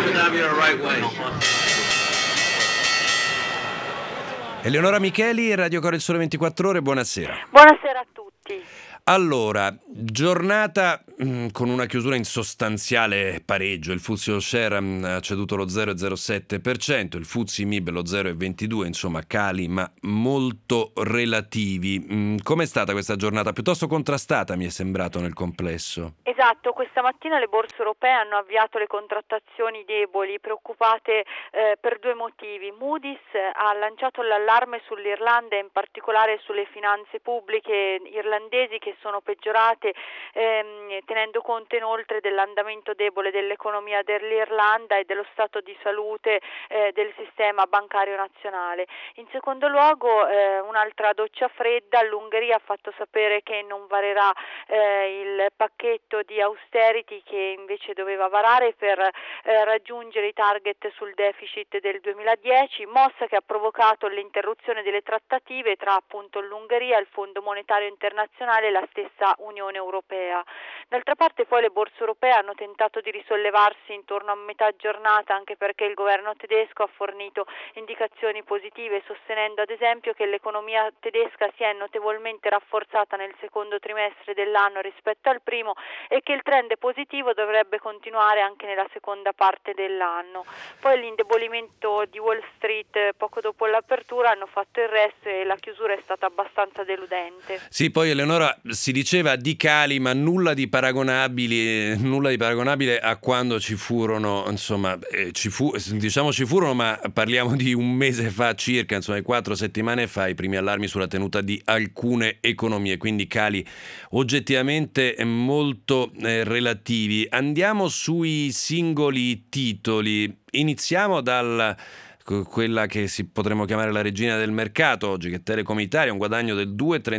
Eleonora Micheli, Radio Cora il Sole 24 Ore, buonasera. Buonasera a tutti. Allora, giornata con una chiusura in sostanziale pareggio. Il FTSE All Share ha ceduto lo 0,07%, il FTSE MIB lo 0,22%, insomma cali ma molto relativi. Com'è stata questa giornata? Piuttosto contrastata, mi è sembrato, nel complesso. Esatto, questa mattina le borse europee hanno avviato le contrattazioni deboli, preoccupate per due motivi. Moody's ha lanciato l'allarme sull'Irlanda e in particolare sulle finanze pubbliche irlandesi che sono peggiorate, tenendo conto inoltre dell'andamento debole dell'economia dell'Irlanda e dello stato di salute del sistema bancario nazionale. In secondo luogo, un'altra doccia fredda, l'Ungheria ha fatto sapere che non varerà il pacchetto di austerity che invece doveva varare per raggiungere i target sul deficit del 2010, mossa che ha provocato l'interruzione delle trattative tra appunto l'Ungheria, il Fondo Monetario Internazionale e la stessa Unione Europea. D'altra parte poi le borse europee hanno tentato di risollevarsi intorno a metà giornata, anche perché il governo tedesco ha fornito indicazioni positive, sostenendo ad esempio che l'economia tedesca si è notevolmente rafforzata nel secondo trimestre dell'anno rispetto al primo e che il trend positivo dovrebbe continuare anche nella seconda parte dell'anno. Poi l'indebolimento di Wall Street poco dopo l'apertura hanno fatto il resto e la chiusura è stata abbastanza deludente. Sì, poi Eleonora, si diceva di cali ma nulla di paragonabile a quando ci furono, insomma, ci furono, ma parliamo di un mese fa circa, insomma 4 settimane fa, i primi allarmi sulla tenuta di alcune economie, quindi cali oggettivamente molto relativi. Andiamo sui singoli titoli, iniziamo quella che potremmo chiamare la regina del mercato oggi, che è Telecom Italia, un guadagno del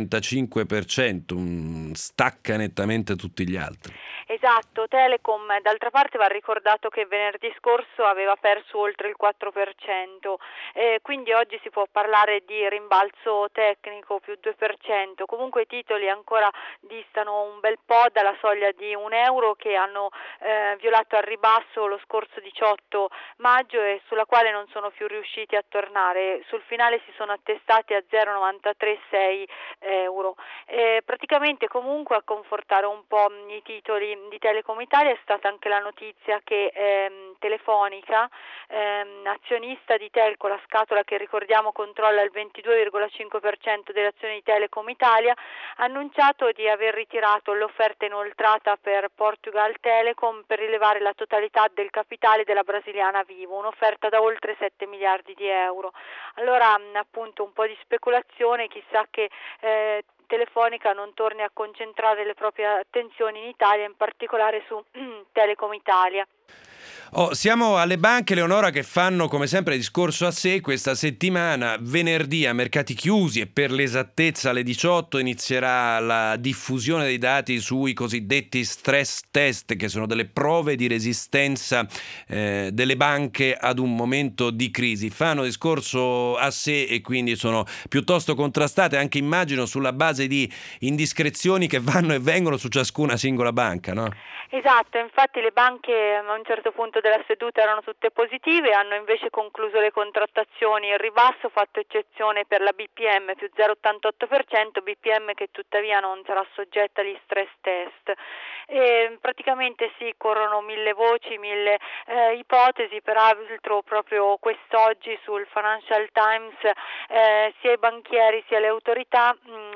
2,35%, stacca nettamente tutti gli altri. Esatto, Telecom, d'altra parte va ricordato che venerdì scorso aveva perso oltre il 4%, quindi oggi si può parlare di rimbalzo tecnico più 2%, comunque i titoli ancora distano un bel po' dalla soglia di €1 che hanno violato al ribasso lo scorso 18 maggio e sulla quale non sono più riusciti a tornare. Sul finale si sono attestati a €0,936. Praticamente comunque a confortare un po' i titoli di Telecom Italia è stata anche la notizia che Telefonica, azionista di Telco, la scatola che ricordiamo controlla il 22,5% delle azioni di Telecom Italia, ha annunciato di aver ritirato l'offerta inoltrata per Portugal Telecom per rilevare la totalità del capitale della brasiliana Vivo, un'offerta da oltre 7 miliardi di euro. Allora appunto un po' di speculazione, chissà che Telefonica non torni a concentrare le proprie attenzioni in Italia, in particolare su Telecom Italia. Siamo alle banche, Leonora, che fanno come sempre discorso a sé questa settimana. Venerdì a mercati chiusi e per l'esattezza alle 18 inizierà la diffusione dei dati sui cosiddetti stress test, che sono delle prove di resistenza delle banche ad un momento di crisi. Fanno discorso a sé e quindi sono piuttosto contrastate, anche immagino sulla base di indiscrezioni che vanno e vengono su ciascuna singola banca, no? Esatto, infatti le banche a un certo punto della seduta erano tutte positive, hanno invece concluso le contrattazioni in ribasso, fatto eccezione per la BPM più 0,88%, BPM che tuttavia non sarà soggetta agli stress test. Praticamente sì, corrono 1000 voci, 1000 ipotesi, peraltro proprio quest'oggi sul Financial Times sia i banchieri sia le autorità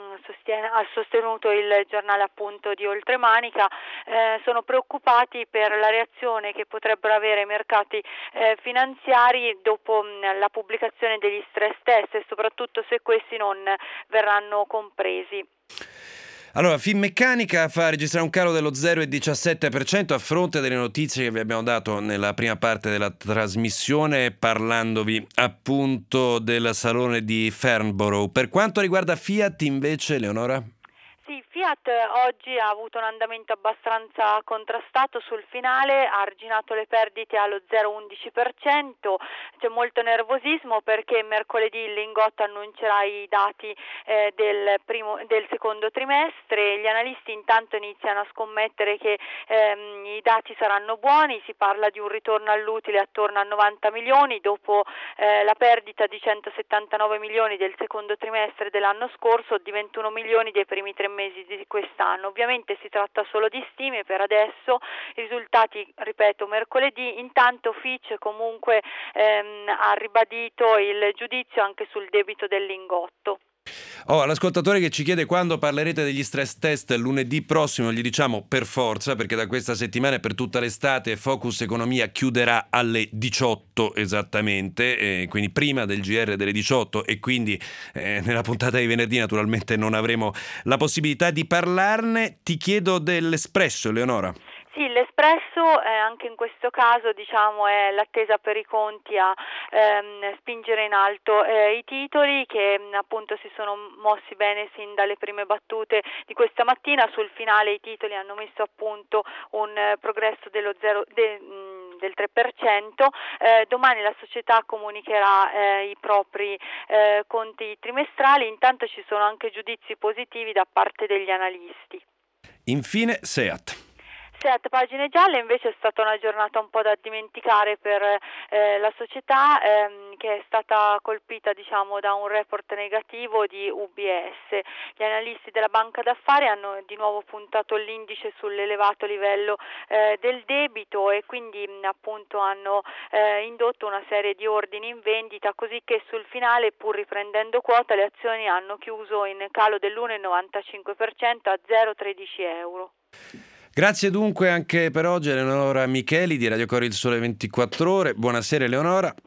ha sostenuto il giornale appunto di Oltremanica, sono preoccupati per la reazione che potrebbero avere i mercati finanziari dopo la pubblicazione degli stress test e soprattutto se questi non verranno compresi. Allora, Finmeccanica fa registrare un calo dello 0,17% a fronte delle notizie che vi abbiamo dato nella prima parte della trasmissione, parlandovi appunto del salone di Farnborough. Per quanto riguarda Fiat invece, Leonora? Sì, Sì, Fiat oggi ha avuto un andamento abbastanza contrastato sul finale, ha arginato le perdite allo 0,11%, c'è molto nervosismo perché mercoledì il Lingotto annuncerà i dati del secondo trimestre, gli analisti intanto iniziano a scommettere che i dati saranno buoni, si parla di un ritorno all'utile attorno a 90 milioni dopo la perdita di 179 milioni del secondo trimestre dell'anno scorso, di 21 milioni dei primi 3 mesi di quest'anno. Ovviamente si tratta solo di stime per adesso, i risultati, ripeto, mercoledì. Intanto Fitch comunque ha ribadito il giudizio anche sul debito del Lingotto. All'ascoltatore che ci chiede quando parlerete degli stress test lunedì prossimo, gli diciamo per forza, perché da questa settimana e per tutta l'estate Focus Economia chiuderà alle 18 esattamente, quindi prima del GR delle 18, e quindi nella puntata di venerdì naturalmente non avremo la possibilità di parlarne. Ti chiedo dell'Espresso, Eleonora. Sì, l'Espresso anche in questo caso diciamo è l'attesa per i conti a spingere in alto i titoli che appunto si sono mossi bene sin dalle prime battute di questa mattina. Sul finale i titoli hanno messo a punto un progresso del 3%. Domani la società comunicherà i propri conti trimestrali, intanto ci sono anche giudizi positivi da parte degli analisti. Infine Seat. Seat, pagine gialle, invece è stata una giornata un po' da dimenticare per la società che è stata colpita diciamo da un report negativo di UBS. Gli analisti della banca d'affari hanno di nuovo puntato l'indice sull'elevato livello del debito e quindi appunto hanno indotto una serie di ordini in vendita, così che sul finale, pur riprendendo quota, le azioni hanno chiuso in calo dell'1,95% a 0,13 euro. Grazie dunque anche per oggi Eleonora Micheli di Radio Cori Il Sole 24 Ore. Buonasera Eleonora.